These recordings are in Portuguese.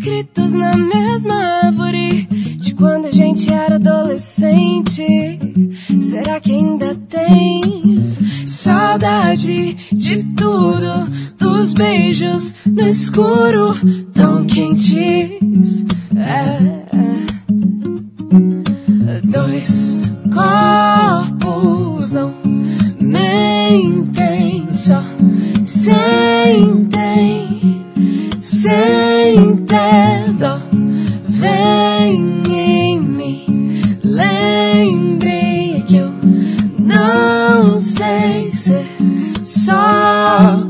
escritos na mesma árvore de quando a gente era adolescente. Será que ainda tem saudade de tudo, dos beijos no escuro tão quentes? Dois corpos não mentem, só sentem, sem ter dó. Vem em mim, lembre que eu não sei ser só.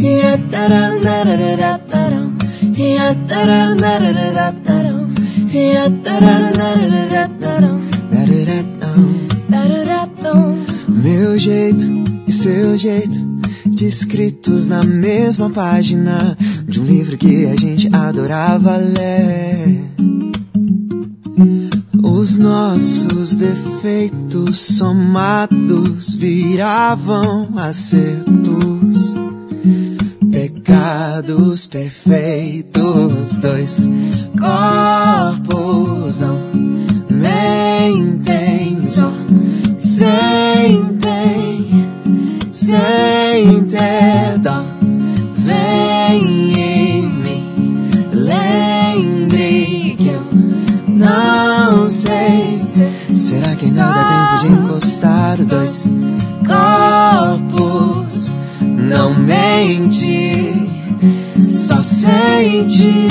Meu jeito e seu jeito, descritos na mesma página de um livro que a gente adorava ler. Os nossos defeitos somados viravam acertos, pecados perfeitos. Dois corpos não mentem, só sentem, sem ter dó. Vem em mim, lembre que eu não sei. Será que ainda dá tempo de encostar os dois corpos? Não mente, só sente,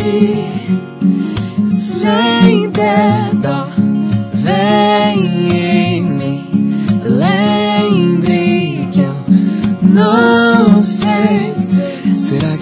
sem ter dó. Vem em mim, lembre que eu não sei. Será que